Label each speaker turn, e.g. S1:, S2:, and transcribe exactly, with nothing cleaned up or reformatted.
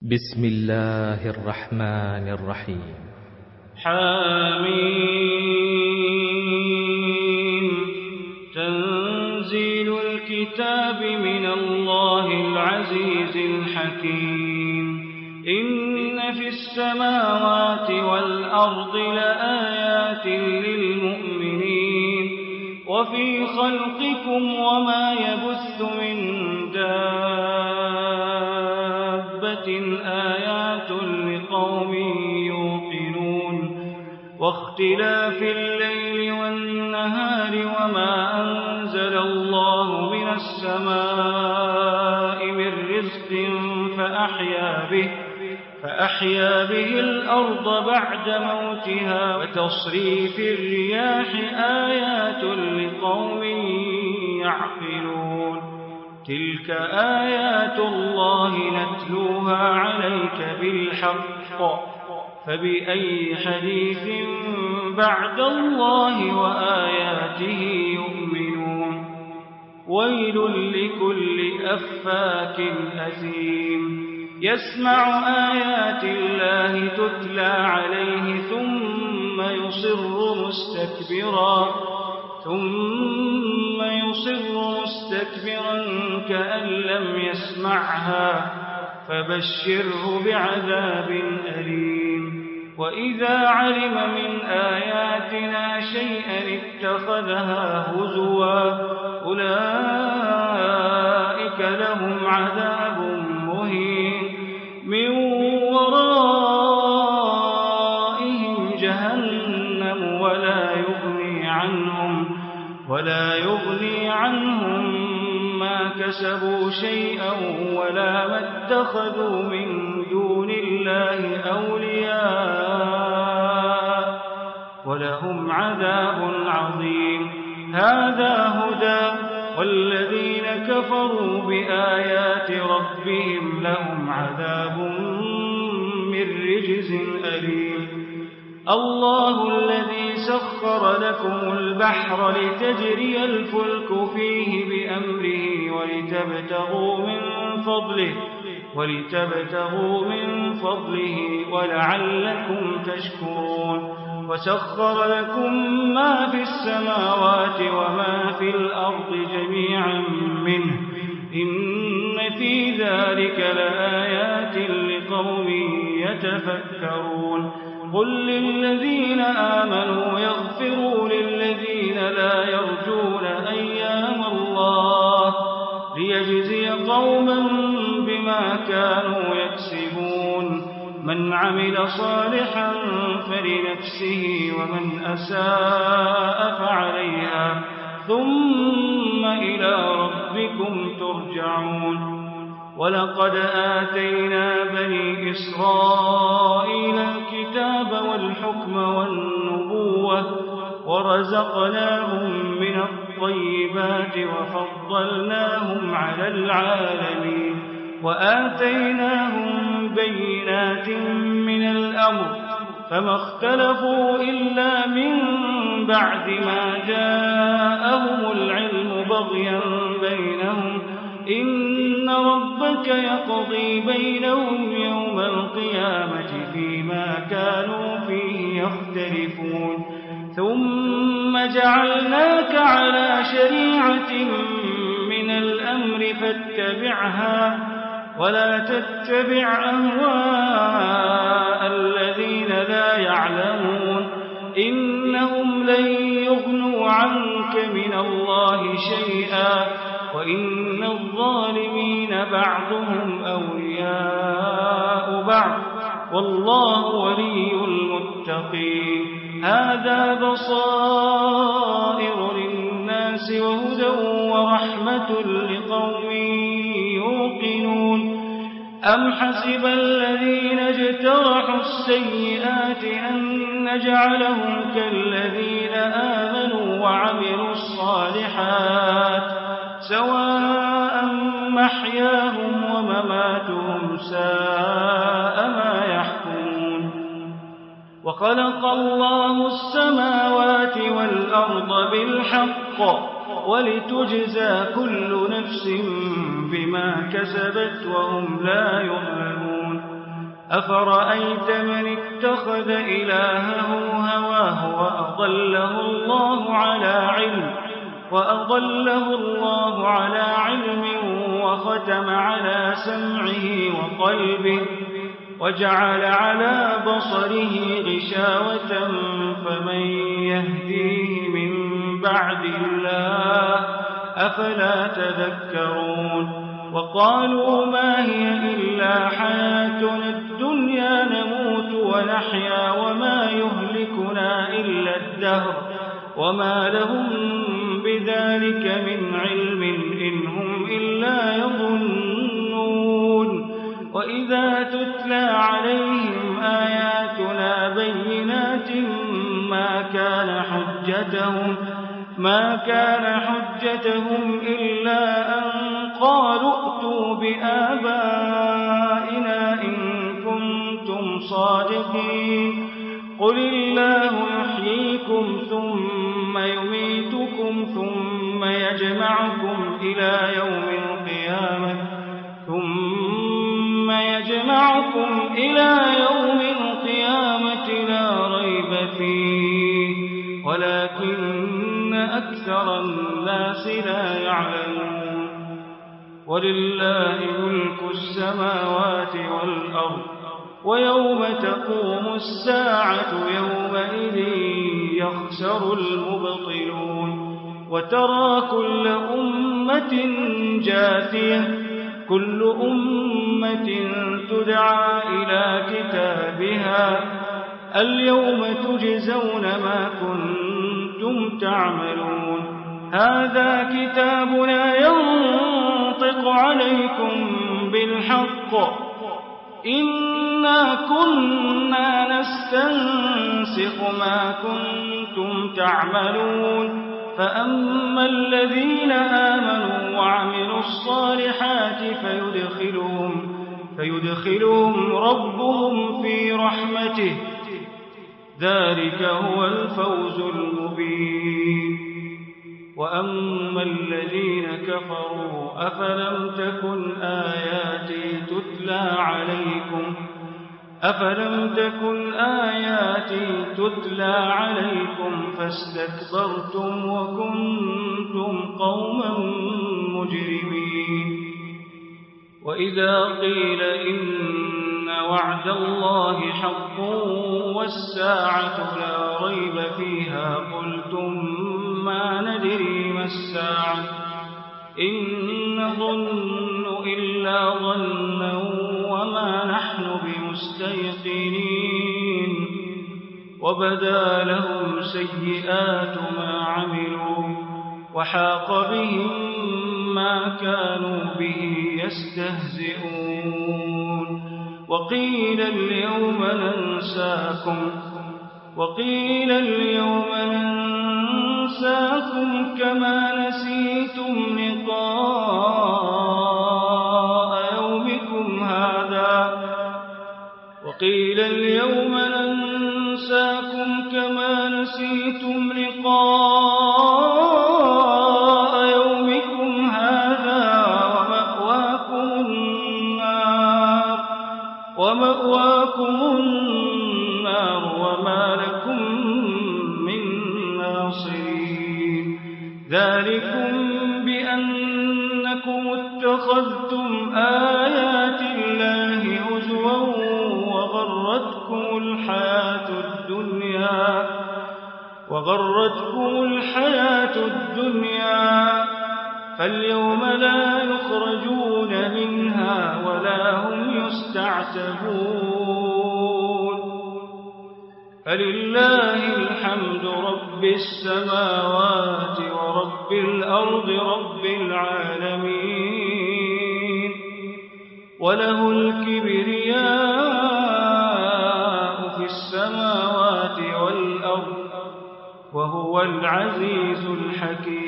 S1: بسم الله الرحمن الرحيم.
S2: حميم. تنزيل الكتاب من الله العزيز الحكيم. إن في السماوات والأرض لآيات للمؤمنين وفي خلقكم وما يبث من دابة آيات لقوم يوقنون واختلاف الليل والنهار وما أنزل الله من السماء من رزق فأحيا به فأحيا به الأرض بعد موتها وتصريف الرياح آيات لقوم يعقلون. تلك آيات الله نتلوها عليك بالحق فبأي حديث بعد الله وآياته يؤمنون. ويل لكل أفاك أثيم يسمع آيات الله تتلى عليه ثم يصر مستكبرا ثم يصر مستكبرا كأن لم يسمعها فبشره بعذاب أليم. وإذا علم من آياتنا شيئا اتخذها هزوا أولئك لهم عذاب مهين من ورائهم جهنم ولا يغني عنهم ولا يغني عنهم ما كسبوا شيئا ولا ما اتخذوا من دون الله أولياء ولهم عذاب عظيم. هذا هدى والذين كفروا بآيات ربهم لهم عذاب من رجز أليم. الله الذي سخر لكم البحر لتجري الفلك فيه بأمره ولتبتغوا من فضله ولتبتغوا من فضله ولعلكم تشكرون. وسخر لكم ما في السماوات وما في الأرض جميعا منه إن في ذلك لآيات لقوم يتفكرون. قل للذين آمنوا يغفروا للذين لا يرجون أيام الله ليجزي قوما بما كانوا يكسبون. من عمل صالحا فلنفسه ومن أساء فعليها ثم إلى ربكم ترجعون. ولقد آتينا بني إسرائيل الكتاب والحكم والنبوة ورزقناهم من الطيبات وفضلناهم على العالمين وآتيناهم بينات من الأمر فما اختلفوا إلا من بعد ما جاءهم العلم بغيا بينهم إن ربك يقضي بينهم يوم القيامة فيما كانوا فيه يختلفون. ثم جعلناك على شريعة من الأمر فاتبعها ولا تتبع أهواء الذين لا يعلمون إنهم لن يغنوا عنك من الله شيئا وإن الظالمين بعضهم أولياء بعض والله ولي المتقين. هذا بصائر للناس وهدى ورحمة لقوم يوقنون. أم حسب الذين اجترحوا السيئات أن نجعلهم كالذين آمنوا وعملوا الصالحات سواء محياهم ومماتهم ساء ما يحكمون. وخلق الله السماوات والأرض بالحق ولتجزى كل نفس بما كسبت وهم لا يظلمون أفرأيت من اتخذ إلهه هواه وأضله الله على علم وأضله الله على علم وختم على سمعه وقلبه وجعل على بصره غشاوة فمن يهديه من بعد الله أفلا تذكرون وقالوا ما هي إلا حياتنا الدنيا نموت ونحيا وما يهلكنا إلا الدهر وما لهم بذلك من علم إن هم إلا يظنون وإذا تتلى عليهم آياتنا بينات ما كان حجتهم ما كان حجتهم إلا أن قالوا ائتوا بآبائنا إن كنتم صادقين قل الله يحييكم ثم يميتكم ثم يجمعكم إلى يوم القيامة ثم يجمعكم إلى يوم القيامة لا ريب فيه ولكن أكثر الناس لا يعلمون ولله ملك السماوات والأرض ويوم تقوم الساعة يومئذ يخسر المبطلون وترى كل أمة جاثية كل أمة تدعى إلى كتابها اليوم تجزون ما كنتم تعملون هذا كتابنا ينطق عليكم بالحق إنا كنا نستنسخ ما كنتم تعملون فأما الذين آمنوا وعملوا الصالحات فيدخلهم, فيدخلهم ربهم في رحمته ذلك هو الفوز المبين وأما الذين كفروا أفلم تكن آياتي تتلى عليكم أفلم تكن آياتي تتلى عليكم فاستكبرتم وكنتم قوما مجرمين وإذا قيل إن وعد الله حق والساعة لا ريب فيها قلتم ما ندري ما الساعة إن نظن إلا ظنا وما نحن بمستيقنين وبدا لهم سيئات ما عملوا وحاق بهم ما كانوا به يستهزئون وقيل اليوم ننساكم وقيل اليوم ننساكم كما نسيتم لقاء يومكم هذا وقيل اليوم ننساكم كما نسيتم لقاء يومكم هذا ومأواكم النار ومأواكم النار وما لكم من ناصرين ذلكم بأنكم اتخذتم آيات الله هزوا وغرتكم الحياة الدنيا وغرتكم الحياة الدنيا فاليوم لا يخرجون منها ولا هم يستعتبون فلله الحمد رب السماوات ورب الأرض رب العالمين وله الكبرياء في السماوات والأرض وهو العزيز الحكيم